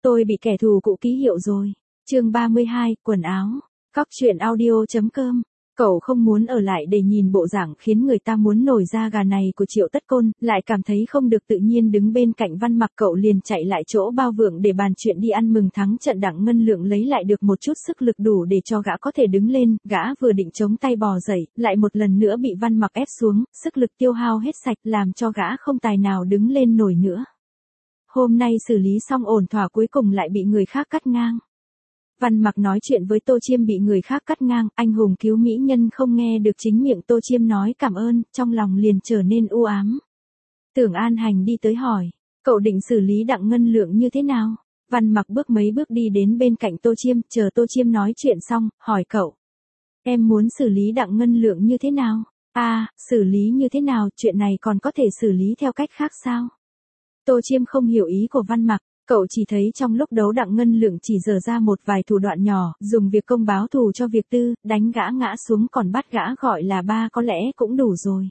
Tôi bị kẻ thù cũ ký hiệu rồi. Chương 32, quần áo. Cóc truyện audio.com. Cậu không muốn ở lại để nhìn bộ dạng khiến người ta muốn nổi da gà này của Triệu Tất Côn, lại cảm thấy không được tự nhiên đứng bên cạnh Văn Mặc. Cậu liền chạy lại chỗ Bao Vượng để bàn chuyện đi ăn mừng thắng trận. Đặng Ngân Lượng lấy lại được một chút sức lực đủ để cho gã có thể đứng lên, gã vừa định chống tay bò dậy, lại một lần nữa bị Văn Mặc ép xuống, sức lực tiêu hao hết sạch làm cho gã không tài nào đứng lên nổi nữa. Hôm nay xử lý xong ổn thỏa cuối cùng lại bị người khác cắt ngang. Văn Mặc nói chuyện với Tô Chiêm bị người khác cắt ngang, anh hùng cứu mỹ nhân không nghe được chính miệng Tô Chiêm nói cảm ơn, trong lòng liền trở nên u ám. Tưởng An Hành đi tới hỏi, cậu định xử lý Đặng Ngân Lượng như thế nào? Văn Mặc bước mấy bước đi đến bên cạnh Tô Chiêm, chờ Tô Chiêm nói chuyện xong, hỏi cậu. Em muốn xử lý Đặng Ngân Lượng như thế nào? Xử lý như thế nào, chuyện này còn có thể xử lý theo cách khác sao? Tô Chiêm không hiểu ý của Văn Mặc. Cậu chỉ thấy trong lúc đấu Đặng Ngân Lượng chỉ dở ra một vài thủ đoạn nhỏ, dùng việc công báo thù cho việc tư, đánh gã ngã xuống còn bắt gã gọi là ba có lẽ cũng đủ rồi.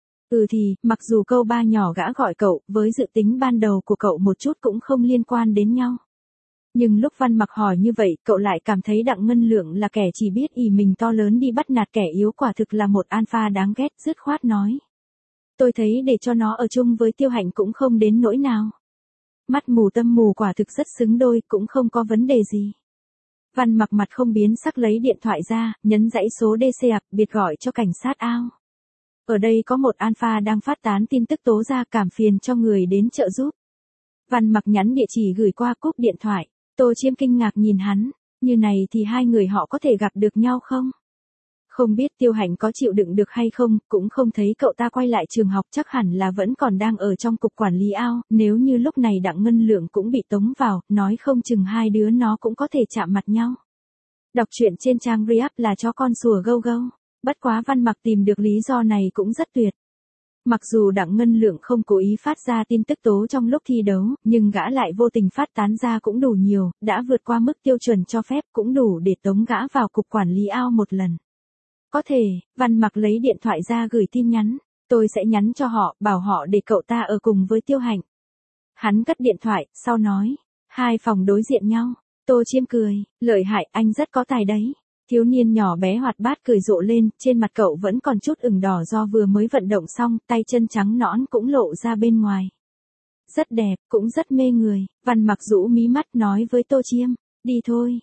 Thì, mặc dù câu ba nhỏ gã gọi cậu, với dự tính ban đầu của cậu một chút cũng không liên quan đến nhau. Nhưng lúc Văn Mặc hỏi như vậy, cậu lại cảm thấy Đặng Ngân Lượng là kẻ chỉ biết ỷ mình to lớn đi bắt nạt kẻ yếu, quả thực là một alpha đáng ghét, dứt khoát nói. Tôi thấy để cho nó ở chung với Tiêu Hạnh cũng không đến nỗi nào. Mắt mù tâm mù quả thực rất xứng đôi, cũng không có vấn đề gì. Văn Mặc mặt không biến sắc lấy điện thoại ra, nhấn dãy số DC biệt gọi cho cảnh sát ao. Ở đây có một alpha đang phát tán tin tức tố ra, cảm phiền cho người đến trợ giúp. Văn Mặc nhắn địa chỉ gửi qua, cúp điện thoại. Tô Chiêm kinh ngạc nhìn hắn, như này thì hai người họ có thể gặp được nhau không? Không biết Tiêu Hạnh có chịu đựng được hay không, cũng không thấy cậu ta quay lại trường học, chắc hẳn là vẫn còn đang ở trong cục quản lý ao, nếu như lúc này Đặng Ngân Lượng cũng bị tống vào, nói không chừng hai đứa nó cũng có thể chạm mặt nhau. Đọc truyện trên trang React là cho con sủa gâu gâu, bất quá Văn Mặc tìm được lý do này cũng rất tuyệt. Mặc dù Đặng Ngân Lượng không cố ý phát ra tin tức tố trong lúc thi đấu, nhưng gã lại vô tình phát tán ra cũng đủ nhiều, đã vượt qua mức tiêu chuẩn cho phép, cũng đủ để tống gã vào cục quản lý ao một lần. Có thể, Văn Mặc lấy điện thoại ra gửi tin nhắn, tôi sẽ nhắn cho họ, bảo họ để cậu ta ở cùng với Tiêu Hạnh. Hắn cất điện thoại, sau nói, hai phòng đối diện nhau. Tô Chiêm cười, lợi hại, anh rất có tài đấy. Thiếu niên nhỏ bé hoạt bát cười rộ lên, trên mặt cậu vẫn còn chút ửng đỏ do vừa mới vận động xong, tay chân trắng nõn cũng lộ ra bên ngoài. Rất đẹp, cũng rất mê người. Văn Mặc rũ mí mắt nói với Tô Chiêm, đi thôi.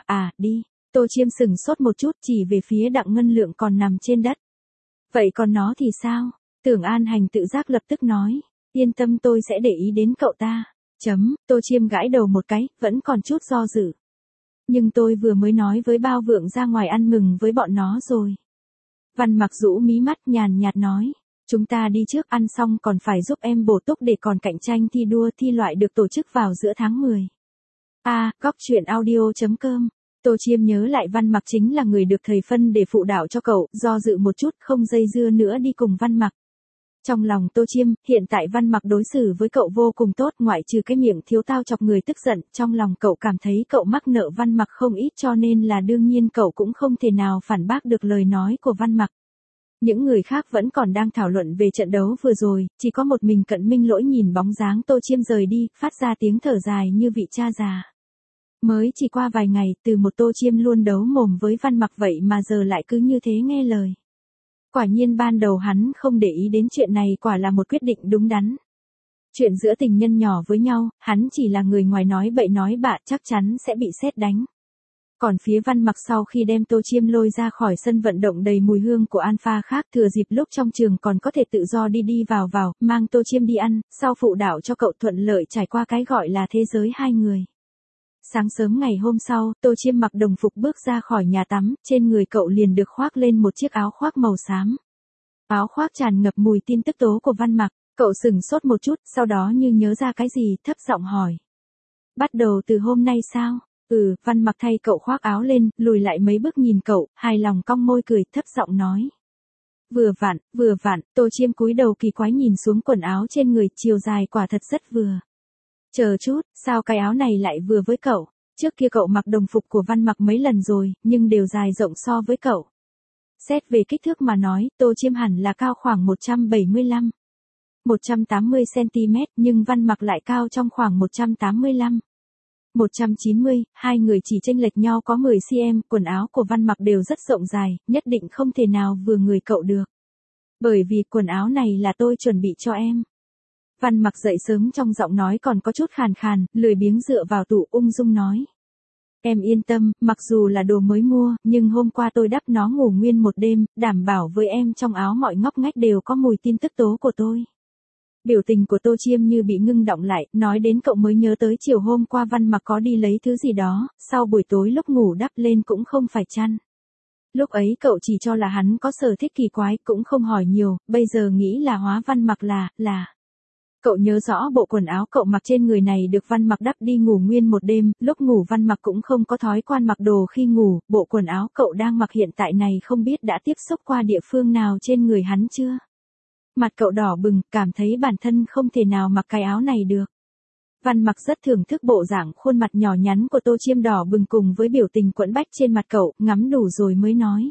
Đi. Tô Chiêm sừng sốt một chút, chỉ về phía Đặng Ngân Lượng còn nằm trên đất. Vậy còn nó thì sao? Tưởng An Hành tự giác lập tức nói, yên tâm, tôi sẽ để ý đến cậu ta. Tô Chiêm gãi đầu một cái, vẫn còn chút do dự. Nhưng tôi vừa mới nói với Bao Vượng ra ngoài ăn mừng với bọn nó rồi. Văn Mặc rũ mí mắt nhàn nhạt nói, chúng ta đi trước, ăn xong còn phải giúp em bổ túc để còn cạnh tranh thi đua thi loại được tổ chức vào giữa tháng 10. Cóc truyện audio.com. Tô Chiêm nhớ lại Văn Mặc chính là người được thầy phân để phụ đạo cho cậu, do dự một chút không dây dưa nữa đi cùng Văn Mặc. Trong lòng Tô Chiêm, hiện tại Văn Mặc đối xử với cậu vô cùng tốt, ngoại trừ cái miệng thiếu tao chọc người tức giận, trong lòng cậu cảm thấy cậu mắc nợ Văn Mặc không ít, cho nên là đương nhiên cậu cũng không thể nào phản bác được lời nói của Văn Mặc. Những người khác vẫn còn đang thảo luận về trận đấu vừa rồi, chỉ có một mình Cận Minh Lỗi nhìn bóng dáng Tô Chiêm rời đi, phát ra tiếng thở dài như vị cha già. Mới chỉ qua vài ngày, từ một Tô Chiêm luôn đấu mồm với Văn Mặc vậy mà giờ lại cứ như thế nghe lời. Quả nhiên ban đầu hắn không để ý đến chuyện này, quả là một quyết định đúng đắn. Chuyện giữa tình nhân nhỏ với nhau, hắn chỉ là người ngoài nói bậy nói bạ, chắc chắn sẽ bị sét đánh. Còn phía Văn Mặc sau khi đem Tô Chiêm lôi ra khỏi sân vận động đầy mùi hương của alpha khác, thừa dịp lúc trong trường còn có thể tự do đi đi vào vào, mang Tô Chiêm đi ăn, sau phụ đạo cho cậu thuận lợi trải qua cái gọi là thế giới hai người. Sáng sớm ngày hôm sau, Tô Chiêm mặc đồng phục bước ra khỏi nhà tắm, trên người cậu liền được khoác lên một chiếc áo khoác màu xám. Áo khoác tràn ngập mùi tin tức tố của Văn Mặc, cậu sừng sốt một chút, sau đó như nhớ ra cái gì, thấp giọng hỏi. Bắt đầu từ hôm nay sao? Văn Mặc thay cậu khoác áo lên, lùi lại mấy bước nhìn cậu, hài lòng cong môi cười, thấp giọng nói. Vừa vặn, Tô Chiêm cúi đầu kỳ quái nhìn xuống quần áo trên người, chiều dài quả thật rất vừa. Chờ chút, sao cái áo này lại vừa với cậu? Trước kia cậu mặc đồng phục của Văn Mặc mấy lần rồi, nhưng đều dài rộng so với cậu. Xét về kích thước mà nói, Tô Chiêm hẳn là cao khoảng 175, 180cm, nhưng Văn Mặc lại cao trong khoảng 185, 190, hai người chỉ chênh lệch nhau có 10 cm, quần áo của Văn Mặc đều rất rộng dài, nhất định không thể nào vừa người cậu được. Bởi vì quần áo này là tôi chuẩn bị cho em. Văn Mặc dậy sớm trong giọng nói còn có chút khàn khàn, lười biếng dựa vào tủ ung dung nói. Em yên tâm, mặc dù là đồ mới mua, nhưng hôm qua tôi đắp nó ngủ nguyên một đêm, đảm bảo với em trong áo mọi ngóc ngách đều có mùi tin tức tố của tôi. Biểu tình của Tô Chiêm như bị ngưng đọng lại, nói đến cậu mới nhớ tới chiều hôm qua Văn Mặc có đi lấy thứ gì đó, sau buổi tối lúc ngủ đắp lên cũng không phải chăn. Lúc ấy cậu chỉ cho là hắn có sở thích kỳ quái, cũng không hỏi nhiều, bây giờ nghĩ là hóa Văn Mặc là. Cậu nhớ rõ bộ quần áo cậu mặc trên người này được Văn Mặc đắp đi ngủ nguyên một đêm, lúc ngủ Văn Mặc cũng không có thói quen mặc đồ khi ngủ, bộ quần áo cậu đang mặc hiện tại này không biết đã tiếp xúc qua địa phương nào trên người hắn chưa? Mặt cậu đỏ bừng, cảm thấy bản thân không thể nào mặc cái áo này được. Văn Mặc rất thưởng thức bộ dạng khuôn mặt nhỏ nhắn của Tô Chiêm đỏ bừng cùng với biểu tình quẫn bách trên mặt cậu, ngắm đủ rồi mới nói.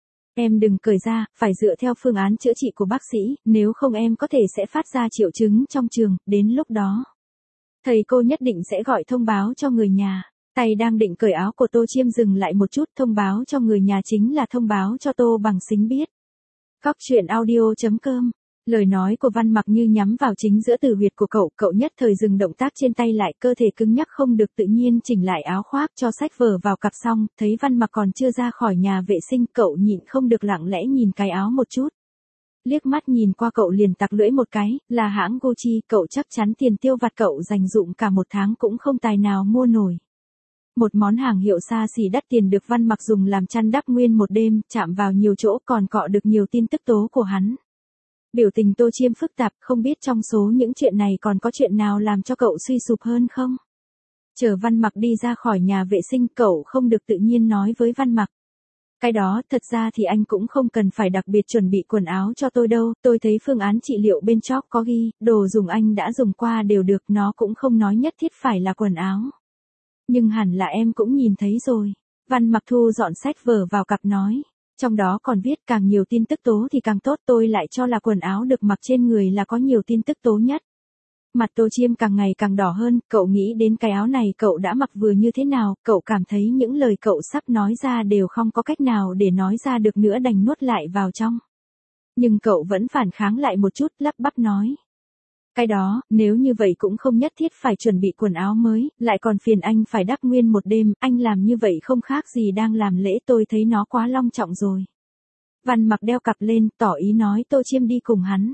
Em đừng cởi ra, phải dựa theo phương án chữa trị của bác sĩ, nếu không em có thể sẽ phát ra triệu chứng trong trường, đến lúc đó. Thầy cô nhất định sẽ gọi thông báo cho người nhà. Tay đang định cởi áo của Tô Chiêm dừng lại một chút, thông báo cho người nhà chính là thông báo cho Tô Bằng Sính biết. Cóc truyện audio.com. Lời nói của Văn Mặc như nhắm vào chính giữa tử huyệt của cậu nhất thời dừng động tác trên tay lại, cơ thể cứng nhắc không được tự nhiên chỉnh lại áo khoác cho sách vở vào cặp xong, thấy Văn Mặc còn chưa ra khỏi nhà vệ sinh, cậu nhịn không được lặng lẽ nhìn cái áo một chút. Liếc mắt nhìn qua cậu liền tặc lưỡi một cái, là hãng Gucci, cậu chắc chắn tiền tiêu vặt cậu dành dụm cả một tháng cũng không tài nào mua nổi. Một món hàng hiệu xa xỉ đắt tiền được Văn Mặc dùng làm chăn đắp nguyên một đêm, chạm vào nhiều chỗ còn cọ được nhiều tin tức tố của hắn. Biểu tình Tô Chiêm phức tạp, không biết trong số những chuyện này còn có chuyện nào làm cho cậu suy sụp hơn không? Chờ Văn Mặc đi ra khỏi nhà vệ sinh, cậu không được tự nhiên nói với Văn Mặc. Cái đó, thật ra thì anh cũng không cần phải đặc biệt chuẩn bị quần áo cho tôi đâu, tôi thấy phương án trị liệu bên chóp có ghi, đồ dùng anh đã dùng qua đều được, nó cũng không nói nhất thiết phải là quần áo. Nhưng hẳn là em cũng nhìn thấy rồi. Văn Mặc thu dọn sách vở vào cặp nói. Trong đó còn viết càng nhiều tin tức tố thì càng tốt, tôi lại cho là quần áo được mặc trên người là có nhiều tin tức tố nhất. Mặt Tô Chiêm càng ngày càng đỏ hơn, cậu nghĩ đến cái áo này cậu đã mặc vừa như thế nào, cậu cảm thấy những lời cậu sắp nói ra đều không có cách nào để nói ra được nữa đành nuốt lại vào trong. Nhưng cậu vẫn phản kháng lại một chút, lắp bắp nói. Cái đó, nếu như vậy cũng không nhất thiết phải chuẩn bị quần áo mới, lại còn phiền anh phải đắp nguyên một đêm, anh làm như vậy không khác gì đang làm lễ, tôi thấy nó quá long trọng rồi. Văn Mặc đeo cặp lên, tỏ ý nói Tô Chiêm đi cùng hắn.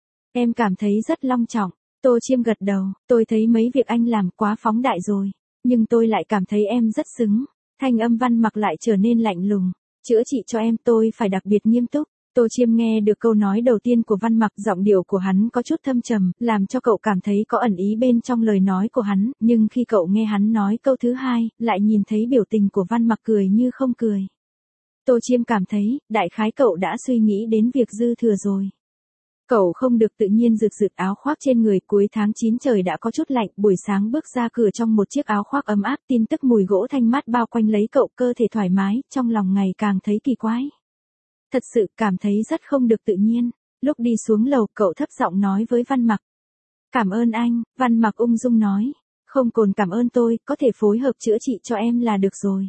Em cảm thấy rất long trọng. Tô Chiêm gật đầu, tôi thấy mấy việc anh làm quá phóng đại rồi, nhưng tôi lại cảm thấy em rất xứng. Thanh âm Văn Mặc lại trở nên lạnh lùng. Chữa trị cho em tôi phải đặc biệt nghiêm túc. Tô Chiêm nghe được câu nói đầu tiên của Văn Mặc, giọng điệu của hắn có chút thâm trầm, làm cho cậu cảm thấy có ẩn ý bên trong lời nói của hắn, nhưng khi cậu nghe hắn nói câu thứ hai, lại nhìn thấy biểu tình của Văn Mặc cười như không cười. Tô Chiêm cảm thấy, đại khái cậu đã suy nghĩ đến việc dư thừa rồi. Cậu không được tự nhiên rực rực áo khoác trên người, cuối tháng 9 trời đã có chút lạnh, buổi sáng bước ra cửa trong một chiếc áo khoác ấm áp, tin tức mùi gỗ thanh mát bao quanh lấy cậu, cơ thể thoải mái, trong lòng ngày càng thấy kỳ quái. Thật sự cảm thấy rất không được tự nhiên. Lúc đi xuống lầu, cậu thấp giọng nói với Văn Mặc. Cảm ơn anh, Văn Mặc ung dung nói. Không cần cảm ơn tôi, có thể phối hợp chữa trị cho em là được rồi.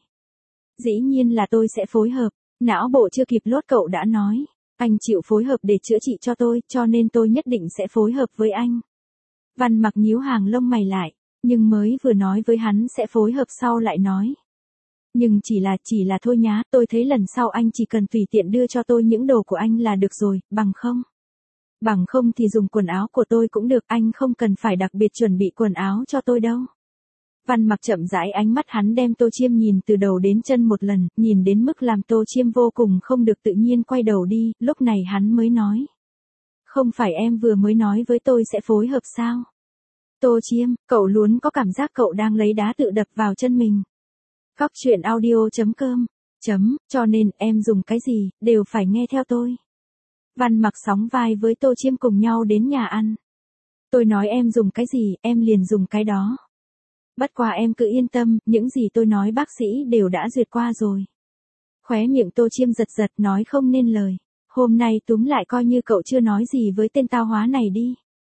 Dĩ nhiên là tôi sẽ phối hợp. Não bộ chưa kịp lốt cậu đã nói. Anh chịu phối hợp để chữa trị cho tôi, cho nên tôi nhất định sẽ phối hợp với anh. Văn Mặc nhíu hàng lông mày lại, nhưng mới vừa nói với hắn sẽ phối hợp sau lại nói. Nhưng chỉ là thôi nhá, tôi thấy lần sau anh chỉ cần tùy tiện đưa cho tôi những đồ của anh là được rồi, bằng không thì dùng quần áo của tôi cũng được, anh không cần phải đặc biệt chuẩn bị quần áo cho tôi đâu. Văn Mặc chậm rãi, ánh mắt hắn đem Tô Chiêm nhìn từ đầu đến chân một lần, nhìn đến mức làm Tô Chiêm vô cùng không được tự nhiên quay đầu đi, lúc này hắn mới nói. Không phải em vừa mới nói với tôi sẽ phối hợp sao? Tô Chiêm, cậu luôn có cảm giác cậu đang lấy đá tự đập vào chân mình. Cóc truyện audio.com. Cho nên em dùng cái gì, đều phải nghe theo tôi. Văn Mặc sóng vai với Tô Chiêm cùng nhau đến nhà ăn. Tôi nói em dùng cái gì, em liền dùng cái đó. Bất quá em cứ yên tâm, những gì tôi nói bác sĩ đều đã duyệt qua rồi. Khóe miệng Tô Chiêm giật giật nói không nên lời. Hôm nay túm lại coi như cậu chưa nói gì với tên tao hóa này đi.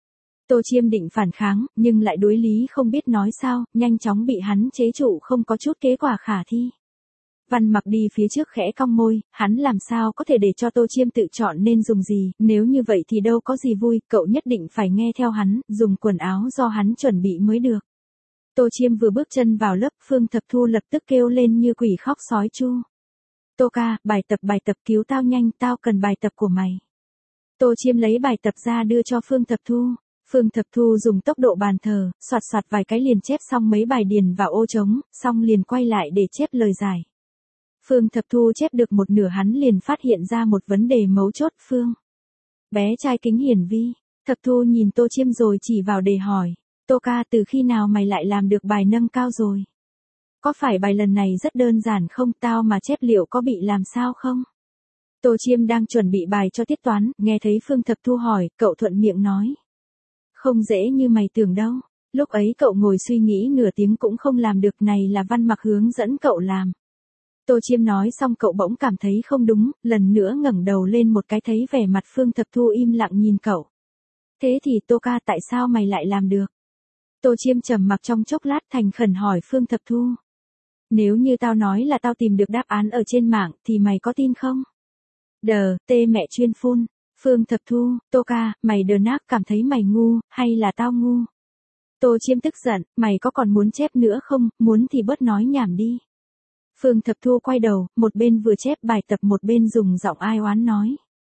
Tô Chiêm định phản kháng, nhưng lại đối lý không biết nói sao, nhanh chóng bị hắn chế trụ không có chút kết quả khả thi. Văn Mặc đi phía trước khẽ cong môi, hắn làm sao có thể để cho Tô Chiêm tự chọn nên dùng gì, nếu như vậy thì đâu có gì vui, cậu nhất định phải nghe theo hắn, dùng quần áo do hắn chuẩn bị mới được. Tô Chiêm vừa bước chân vào lớp, Phương Thập Thu lập tức kêu lên như quỷ khóc sói chu. Tô ca, bài tập cứu tao nhanh, tao cần bài tập của mày. Tô Chiêm lấy bài tập ra đưa cho Phương Thập Thu. Phương Thập Thu dùng tốc độ bàn thờ, soạt soạt vài cái liền chép xong mấy bài điền vào ô trống, xong liền quay lại để chép lời giải. Phương Thập Thu chép được một nửa hắn liền phát hiện ra một vấn đề mấu chốt. Bé trai kính hiển vi. Thập Thu nhìn Tô Chiêm rồi chỉ vào đề hỏi. Tô ca, từ khi nào mày lại làm được bài nâng cao rồi? Có phải bài lần này rất đơn giản không, tao mà chép liệu có bị làm sao không? Tô Chiêm đang chuẩn bị bài cho tiết toán, nghe thấy Phương Thập Thu hỏi, cậu thuận miệng nói. Không dễ như mày tưởng đâu. Lúc ấy cậu ngồi suy nghĩ nửa tiếng cũng không làm được, này là Văn Mặc hướng dẫn cậu làm. Tô Chiêm nói xong cậu bỗng cảm thấy không đúng, lần nữa ngẩng đầu lên một cái thấy vẻ mặt Phương Thập Thu im lặng nhìn cậu. Thế thì Tô ca, tại sao mày lại làm được? Tô Chiêm trầm mặc trong chốc lát thành khẩn hỏi Phương Thập Thu. Nếu như tao nói là tao tìm được đáp án ở trên mạng thì mày có tin không? Mẹ chuyên phun. Phương Thập Thu, Tô ca, mày đờ nác cảm thấy mày ngu, hay là tao ngu? Tô Chiêm tức giận, mày có còn muốn chép nữa không, muốn thì bớt nói nhảm đi. Phương Thập Thu quay đầu, một bên vừa chép bài tập một bên dùng giọng ai oán nói.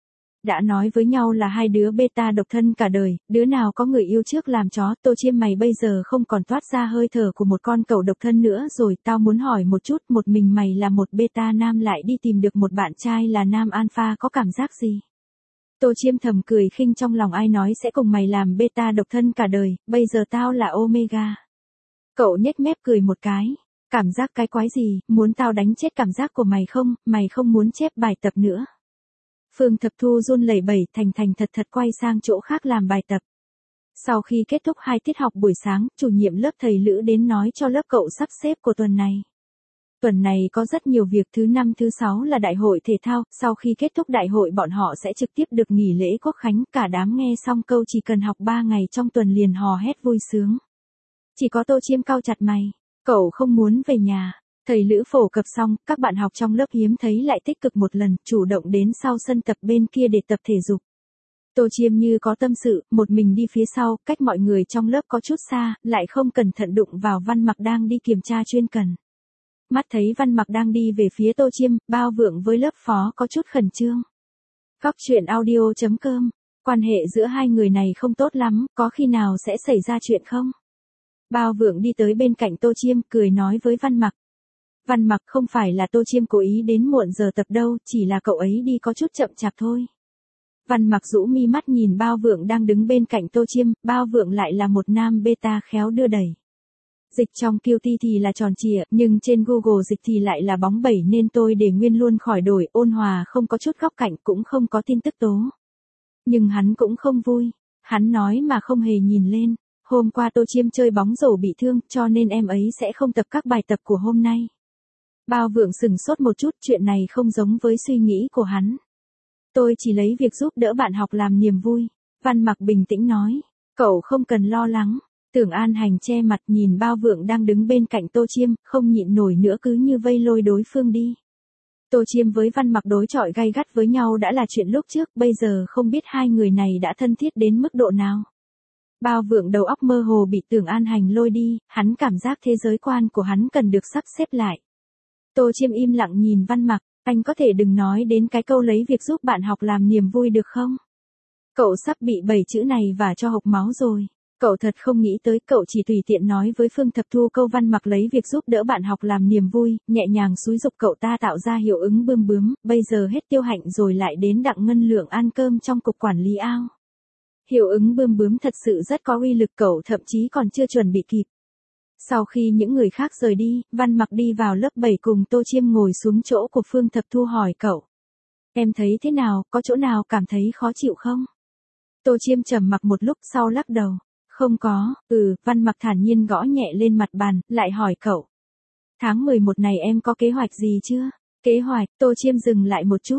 Đã nói với nhau là hai đứa beta độc thân cả đời, đứa nào có người yêu trước làm chó. Tô Chiêm, mày bây giờ không còn toát ra hơi thở của một con cẩu độc thân nữa rồi, tao muốn hỏi một chút, một mình mày là một beta nam lại đi tìm được một bạn trai là nam alpha có cảm giác gì? Tô Chiêm thầm cười khinh trong lòng, ai nói sẽ cùng mày làm beta độc thân cả đời, bây giờ tao là omega. Cậu nhếch mép cười một cái. Cảm giác cái quái gì, muốn tao đánh chết cảm giác của mày không, mày không muốn chép bài tập nữa. Phương Thập Thu run lẩy bẩy thành thật quay sang chỗ khác làm bài tập. Sau khi kết thúc 2 tiết học buổi sáng, chủ nhiệm lớp thầy Lữ đến nói cho lớp cậu sắp xếp của tuần này. Tuần này có rất nhiều việc, thứ 5 thứ 6 là đại hội thể thao, sau khi kết thúc đại hội bọn họ sẽ trực tiếp được nghỉ lễ Quốc khánh, cả đám nghe xong câu chỉ cần học 3 ngày trong tuần liền hò hét vui sướng. Chỉ có Tô Chiêm cau chặt mày, cậu không muốn về nhà. Thầy Lữ phổ cập xong, các bạn học trong lớp hiếm thấy lại tích cực một lần, chủ động đến sau sân tập bên kia để tập thể dục. Tô Chiêm như có tâm sự, một mình đi phía sau, cách mọi người trong lớp có chút xa, lại không cẩn thận đụng vào Văn Mặc đang đi kiểm tra chuyên cần. Mắt thấy Văn Mặc đang đi về phía Tô Chiêm, Bao Vượng với lớp phó có chút khẩn trương. Cóc truyện audio.com, quan hệ giữa hai người này không tốt lắm, có khi nào sẽ xảy ra chuyện không? Bao Vượng đi tới bên cạnh Tô Chiêm, cười nói với Văn Mặc. Văn Mặc, không phải là Tô Chiêm cố ý đến muộn giờ tập đâu, chỉ là cậu ấy đi có chút chậm chạp thôi. Văn Mặc rũ mi mắt nhìn Bao Vượng đang đứng bên cạnh Tô Chiêm, Bao Vượng lại là một nam beta khéo đưa đẩy. Dịch trong Qt thì là tròn trịa, nhưng trên Google dịch thì lại là bóng bẩy nên tôi để nguyên luôn khỏi đổi, ôn hòa không có chút góc cạnh cũng không có tin tức tố. Nhưng hắn cũng không vui, hắn nói mà không hề nhìn lên. Hôm qua Tô Chiêm chơi bóng rổ bị thương, cho nên em ấy sẽ không tập các bài tập của hôm nay. Bao Vượng sừng sốt một chút, chuyện này không giống với suy nghĩ của hắn. Tôi chỉ lấy việc giúp đỡ bạn học làm niềm vui. Văn Mặc bình tĩnh nói, cậu không cần lo lắng. Tưởng An Hành che mặt nhìn Bao Vượng đang đứng bên cạnh Tô Chiêm, không nhịn nổi nữa cứ như vây lôi đối phương đi. Tô Chiêm với Văn Mặc đối chọi gay gắt với nhau đã là chuyện lúc trước, bây giờ không biết hai người này đã thân thiết đến mức độ nào. Bao Vượng đầu óc mơ hồ bị Tưởng An Hành lôi đi, hắn cảm giác thế giới quan của hắn cần được sắp xếp lại. Tô Chiêm im lặng nhìn Văn Mặc, anh có thể đừng nói đến cái câu lấy việc giúp bạn học làm niềm vui được không? Cậu sắp bị 7 chữ này và cho hộc máu rồi. Cậu thật không nghĩ tới, cậu chỉ tùy tiện nói với Phương Thập Thu câu Văn Mặc lấy việc giúp đỡ bạn học làm niềm vui, nhẹ nhàng xúi giục cậu ta tạo ra hiệu ứng bươm bướm, bây giờ hết Tiêu Hạnh rồi lại đến Đặng Ngân Lượng ăn cơm trong cục quản lý ao. Hiệu ứng bươm bướm thật sự rất có uy lực, cậu thậm chí còn chưa chuẩn bị kịp. Sau khi những người khác rời đi, Văn Mặc đi vào lớp 7 cùng Tô Chiêm ngồi xuống chỗ của Phương Thập Thu hỏi cậu. Em thấy thế nào, có chỗ nào cảm thấy khó chịu không? Tô Chiêm trầm mặc một lúc sau lắc đầu. Không có, Văn Mặc thản nhiên gõ nhẹ lên mặt bàn, lại hỏi cậu. Tháng 11 này em có kế hoạch gì chưa? Kế hoạch, Tô Chiêm dừng lại một chút.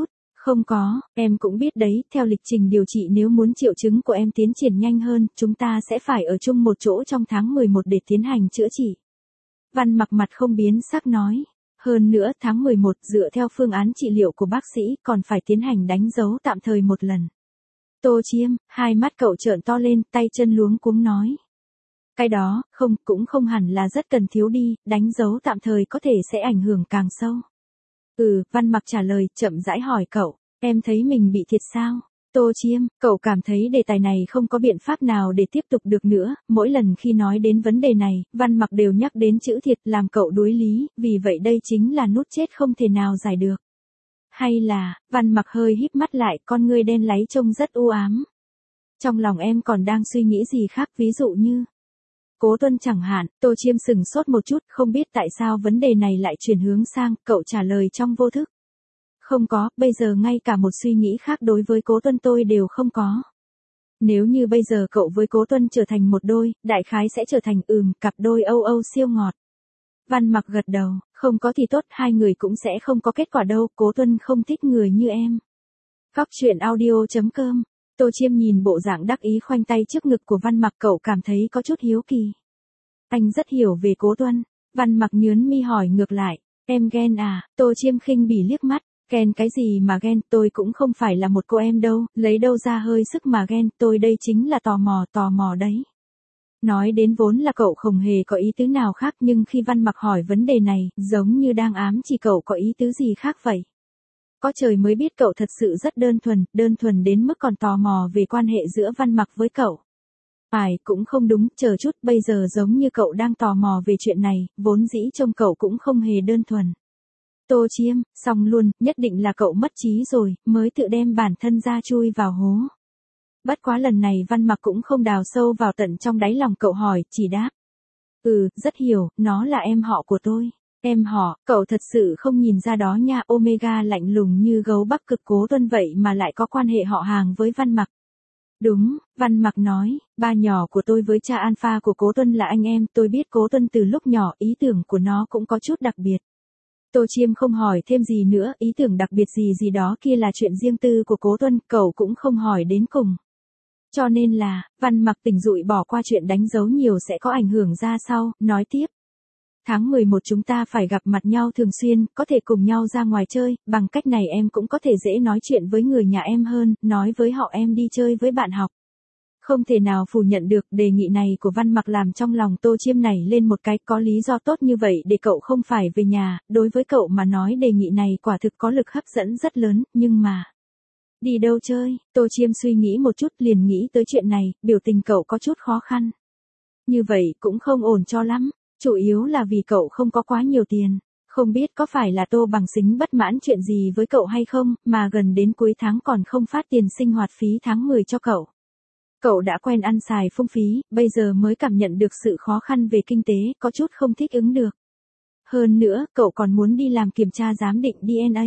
Không có, em cũng biết đấy, theo lịch trình điều trị nếu muốn triệu chứng của em tiến triển nhanh hơn, chúng ta sẽ phải ở chung một chỗ trong tháng 11 để tiến hành chữa trị. Văn Mặc mặt không biến sắc nói. Hơn nữa, tháng 11 dựa theo phương án trị liệu của bác sĩ còn phải tiến hành đánh dấu tạm thời một lần. Tô Chiêm, hai mắt cậu trợn to lên, tay chân luống cuống nói. Cái đó, cũng không hẳn là rất cần thiếu đi, đánh dấu tạm thời có thể sẽ ảnh hưởng càng sâu. Văn Mặc trả lời, chậm rãi hỏi cậu, em thấy mình bị thiệt sao? Tô Chiêm, cậu cảm thấy đề tài này không có biện pháp nào để tiếp tục được nữa, mỗi lần khi nói đến vấn đề này, Văn Mặc đều nhắc đến chữ thiệt làm cậu đuối lý, vì vậy đây chính là nút chết không thể nào giải được. Hay là, Văn Mặc hơi híp mắt lại, con ngươi đen láy trông rất u ám. Trong lòng em còn đang suy nghĩ gì khác, ví dụ như Cố Tuân chẳng hạn. Tô Chiêm sừng sốt một chút, không biết tại sao vấn đề này lại chuyển hướng sang, cậu trả lời trong vô thức. Không có, bây giờ ngay cả một suy nghĩ khác đối với Cố Tuân tôi đều không có. Nếu như bây giờ cậu với Cố Tuân trở thành một đôi, đại khái sẽ trở thành cặp đôi âu âu siêu ngọt. Văn Mặc gật đầu, không có thì tốt, hai người cũng sẽ không có kết quả đâu, Cố Tuân không thích người như em. Góc truyện audio.com. Tô Chiêm nhìn bộ dạng đắc ý khoanh tay trước ngực của Văn Mặc, cậu cảm thấy có chút hiếu kỳ. Anh rất hiểu về Cố Tuân. Văn Mặc nhướng mi hỏi ngược lại, em ghen à? Tô Chiêm khinh bỉ liếc mắt, ghen cái gì mà ghen, tôi cũng không phải là một cô em đâu, lấy đâu ra hơi sức mà ghen, tôi đây chính là tò mò đấy. Nói đến vốn là cậu không hề có ý tứ nào khác, nhưng khi Văn Mặc hỏi vấn đề này, giống như đang ám chỉ cậu có ý tứ gì khác vậy. Có trời mới biết cậu thật sự rất đơn thuần đến mức còn tò mò về quan hệ giữa Văn Mặc với cậu. Cũng không đúng, chờ chút, bây giờ giống như cậu đang tò mò về chuyện này, vốn dĩ trông cậu cũng không hề đơn thuần. Tô Chiêm, xong luôn, nhất định là cậu mất trí rồi, mới tự đem bản thân ra chui vào hố. Bất quá lần này Văn Mặc cũng không đào sâu vào tận trong đáy lòng cậu hỏi, chỉ đáp. Rất hiểu, nó là em họ của tôi. Em họ, cậu thật sự không nhìn ra đó nha, Omega lạnh lùng như gấu Bắc Cực Cố Tuân vậy mà lại có quan hệ họ hàng với Văn Mặc. Đúng, Văn Mặc nói, ba nhỏ của tôi với cha Alpha của Cố Tuân là anh em, tôi biết Cố Tuân từ lúc nhỏ, ý tưởng của nó cũng có chút đặc biệt. Tô Chiêm không hỏi thêm gì nữa, ý tưởng đặc biệt gì đó kia là chuyện riêng tư của Cố Tuân, cậu cũng không hỏi đến cùng. Cho nên là, Văn Mặc tỉnh dụi bỏ qua chuyện đánh dấu nhiều sẽ có ảnh hưởng ra sau, nói tiếp. Tháng 11 chúng ta phải gặp mặt nhau thường xuyên, có thể cùng nhau ra ngoài chơi, bằng cách này em cũng có thể dễ nói chuyện với người nhà em hơn, nói với họ em đi chơi với bạn học. Không thể nào phủ nhận được, đề nghị này của Văn Mặc làm trong lòng Tô Chiêm nảy lên một cái, có lý do tốt như vậy để cậu không phải về nhà, đối với cậu mà nói đề nghị này quả thực có lực hấp dẫn rất lớn, nhưng mà... Đi đâu chơi? Tô Chiêm suy nghĩ một chút liền nghĩ tới chuyện này, biểu tình cậu có chút khó khăn. Như vậy cũng không ổn cho lắm, chủ yếu là vì cậu không có quá nhiều tiền. Không biết có phải là Tô Bằng Sính bất mãn chuyện gì với cậu hay không, mà gần đến cuối tháng còn không phát tiền sinh hoạt phí tháng 10 cho cậu. Cậu đã quen ăn xài phung phí, bây giờ mới cảm nhận được sự khó khăn về kinh tế, có chút không thích ứng được. Hơn nữa, cậu còn muốn đi làm kiểm tra giám định DNA.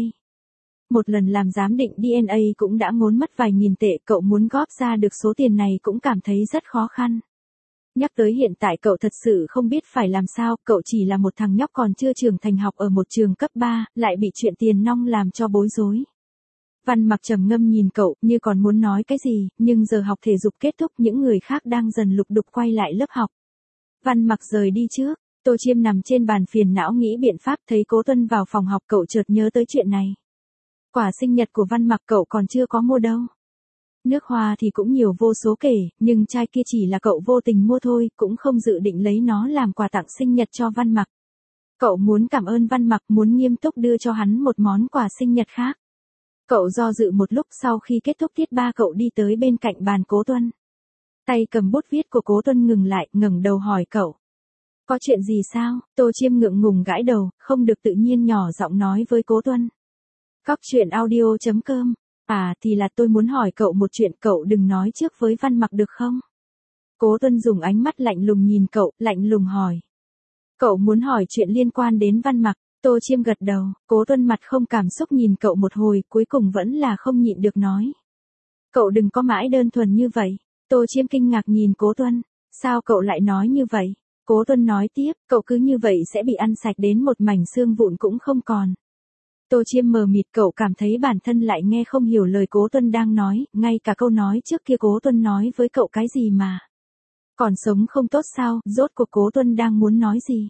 Một lần làm giám định DNA cũng đã ngốn mất vài nghìn tệ, cậu muốn góp ra được số tiền này cũng cảm thấy rất khó khăn. Nhắc tới hiện tại cậu thật sự không biết phải làm sao, cậu chỉ là một thằng nhóc còn chưa trưởng thành học ở một trường cấp 3, lại bị chuyện tiền nong làm cho bối rối. Văn Mặc trầm ngâm nhìn cậu, như còn muốn nói cái gì, nhưng giờ học thể dục kết thúc, những người khác đang dần lục đục quay lại lớp học. Văn Mặc rời đi trước, Tô Chiêm nằm trên bàn phiền não nghĩ biện pháp, thấy Cố Tuân vào phòng học cậu chợt nhớ tới chuyện này. Quà sinh nhật của Văn Mặc cậu còn chưa có mua đâu. Nước hoa thì cũng nhiều vô số kể, nhưng chai kia chỉ là cậu vô tình mua thôi, cũng không dự định lấy nó làm quà tặng sinh nhật cho Văn Mặc. Cậu muốn cảm ơn Văn Mặc, muốn nghiêm túc đưa cho hắn một món quà sinh nhật khác. Cậu do dự một lúc, sau khi kết thúc tiết 3 cậu đi tới bên cạnh bàn Cố Tuân. Tay cầm bút viết của Cố Tuân ngừng lại, ngẩng đầu hỏi cậu. Có chuyện gì sao? Tô Chiêm ngượng ngùng gãi đầu, không được tự nhiên nhỏ giọng nói với Cố Tuân. Góc truyện audio.com. Thì là tôi muốn hỏi cậu một chuyện, cậu đừng nói trước với Văn Mặc được không? Cố Tuân dùng ánh mắt lạnh lùng nhìn cậu, lạnh lùng hỏi. Cậu muốn hỏi chuyện liên quan đến Văn Mặc? Tô Chiêm gật đầu, Cố Tuân mặt không cảm xúc nhìn cậu một hồi, cuối cùng vẫn là không nhịn được nói. Cậu đừng có mãi đơn thuần như vậy. Tô Chiêm kinh ngạc nhìn Cố Tuân. Sao cậu lại nói như vậy? Cố Tuân nói tiếp, cậu cứ như vậy sẽ bị ăn sạch đến một mảnh xương vụn cũng không còn. Tô Chiêm mờ mịt, cậu cảm thấy bản thân lại nghe không hiểu lời Cố Tuân đang nói, ngay cả câu nói trước kia Cố Tuân nói với cậu cái gì mà. Còn sống không tốt sao, rốt cuộc Cố Tuân đang muốn nói gì?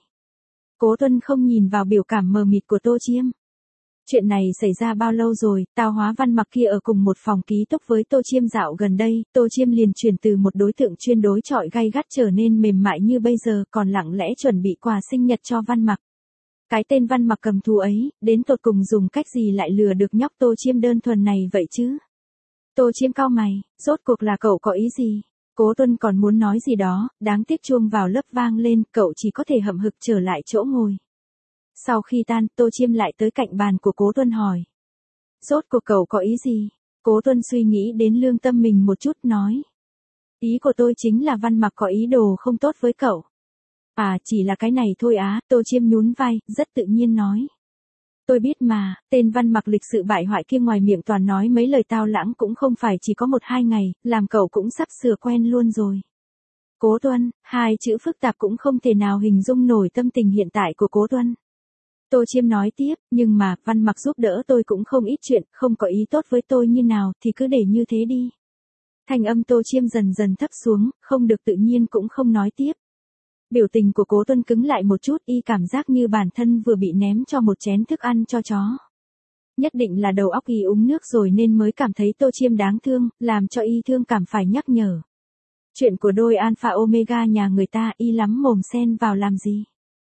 Cố Tuân không nhìn vào biểu cảm mờ mịt của Tô Chiêm. Chuyện này xảy ra bao lâu rồi, Tào Hóa Văn mặc kia ở cùng một phòng ký túc với Tô Chiêm dạo gần đây, Tô Chiêm liền chuyển từ một đối tượng chuyên đối chọi gay gắt trở nên mềm mại như bây giờ, còn lặng lẽ chuẩn bị quà sinh nhật cho Văn Mặc. Cái tên Văn Mặc cầm thú ấy, đến tột cùng dùng cách gì lại lừa được nhóc Tô Chiêm đơn thuần này vậy chứ? Tô Chiêm cau mày, rốt cuộc là cậu có ý gì? Cố Tuân còn muốn nói gì đó, đáng tiếc chuông vào lớp vang lên, cậu chỉ có thể hậm hực trở lại chỗ ngồi. Sau khi tan, Tô Chiêm lại tới cạnh bàn của Cố Tuân hỏi. Rốt cuộc cậu có ý gì? Cố Tuân suy nghĩ đến lương tâm mình một chút nói. Ý của tôi chính là Văn Mặc có ý đồ không tốt với cậu. À, chỉ là cái này thôi á, Tô Chiêm nhún vai, rất tự nhiên nói. Tôi biết mà, tên Văn Mặc lịch sự bại hoại kia ngoài miệng toàn nói mấy lời tao lãng cũng không phải chỉ có 1-2 ngày, làm cậu cũng sắp sửa quen luôn rồi. Cố Tuân, hai chữ phức tạp cũng không thể nào hình dung nổi tâm tình hiện tại của Cố Tuân. Tô Chiêm nói tiếp, nhưng mà, Văn Mặc giúp đỡ tôi cũng không ít chuyện, không có ý tốt với tôi như nào, thì cứ để như thế đi. Thanh âm Tô Chiêm dần dần thấp xuống, không được tự nhiên cũng không nói tiếp. Biểu tình của Cố Tuân cứng lại một chút, y cảm giác như bản thân vừa bị ném cho một chén thức ăn cho chó. Nhất định là đầu óc y uống nước rồi nên mới cảm thấy Tô Chiêm đáng thương, làm cho y thương cảm phải nhắc nhở. Chuyện của đôi Alpha Omega nhà người ta y lắm mồm xen vào làm gì.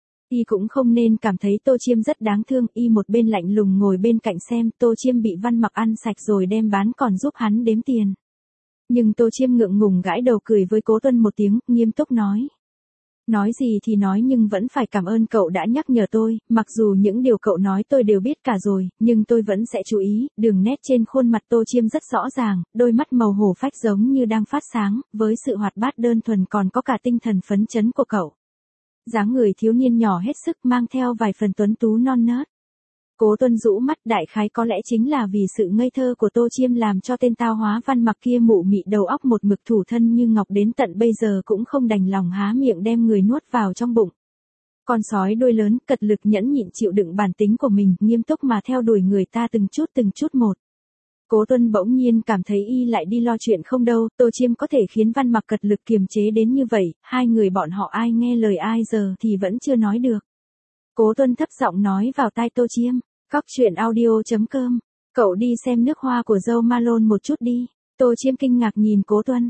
Y cũng không nên cảm thấy Tô Chiêm rất đáng thương, y một bên lạnh lùng ngồi bên cạnh xem Tô Chiêm bị Văn Mặc ăn sạch rồi đem bán còn giúp hắn đếm tiền. Nhưng Tô Chiêm ngượng ngùng gãi đầu cười với Cố Tuân một tiếng, nghiêm túc nói. Nói gì thì nói nhưng vẫn phải cảm ơn cậu đã nhắc nhở tôi, mặc dù những điều cậu nói tôi đều biết cả rồi, nhưng tôi vẫn sẽ chú ý, đường nét trên khuôn mặt Tô Chiêm rất rõ ràng, đôi mắt màu hổ phách giống như đang phát sáng, với sự hoạt bát đơn thuần còn có cả tinh thần phấn chấn của cậu. Dáng người thiếu niên nhỏ hết sức mang theo vài phần tuấn tú non nớt. Cố Tuân rũ mắt, đại khái có lẽ chính là vì sự ngây thơ của Tô Chiêm làm cho tên Tào Hóa Văn Mặc kia mụ mị đầu óc một mực thủ thân như ngọc đến tận bây giờ cũng không đành lòng há miệng đem người nuốt vào trong bụng. Con sói đuôi lớn cật lực nhẫn nhịn chịu đựng bản tính của mình, nghiêm túc mà theo đuổi người ta từng chút một. Cố Tuân bỗng nhiên cảm thấy y lại đi lo chuyện không đâu, Tô Chiêm có thể khiến Văn Mặc cật lực kiềm chế đến như vậy, hai người bọn họ ai nghe lời ai giờ thì vẫn chưa nói được. Cố Tuân thấp giọng nói vào tai Tô Chiêm, Cóc truyện audio.com, cậu đi xem nước hoa của dâu Malone một chút đi. Tô Chiêm kinh ngạc nhìn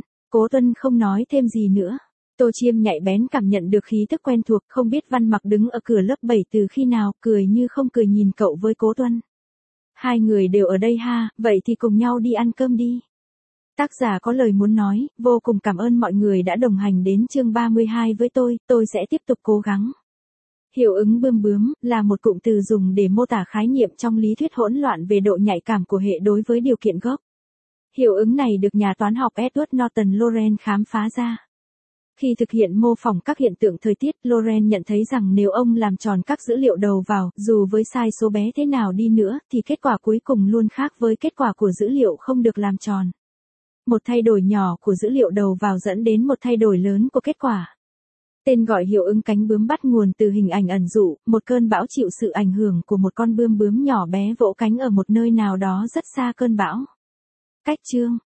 Cố Tuân không nói thêm gì nữa. Tô Chiêm nhạy bén cảm nhận được khí tức quen thuộc, không biết Văn Mặc đứng ở cửa lớp 7 từ khi nào, cười như không cười nhìn cậu với Cố Tuân. Hai người đều ở đây ha, vậy thì cùng nhau đi ăn cơm đi. Tác giả có lời muốn nói, vô cùng cảm ơn mọi người đã đồng hành đến chương 32 với tôi sẽ tiếp tục cố gắng. Hiệu ứng bươm bướm là một cụm từ dùng để mô tả khái niệm trong lý thuyết hỗn loạn về độ nhạy cảm của hệ đối với điều kiện gốc. Hiệu ứng này được nhà toán học Edward Norton Loren khám phá ra. Khi thực hiện mô phỏng các hiện tượng thời tiết, Loren nhận thấy rằng nếu ông làm tròn các dữ liệu đầu vào, dù với sai số bé thế nào đi nữa, thì kết quả cuối cùng luôn khác với kết quả của dữ liệu không được làm tròn. Một thay đổi nhỏ của dữ liệu đầu vào dẫn đến một thay đổi lớn của kết quả. Tên gọi hiệu ứng cánh bướm bắt nguồn từ hình ảnh ẩn dụ, một cơn bão chịu sự ảnh hưởng của một con bướm bướm nhỏ bé vỗ cánh ở một nơi nào đó rất xa cơn bão. Cách chương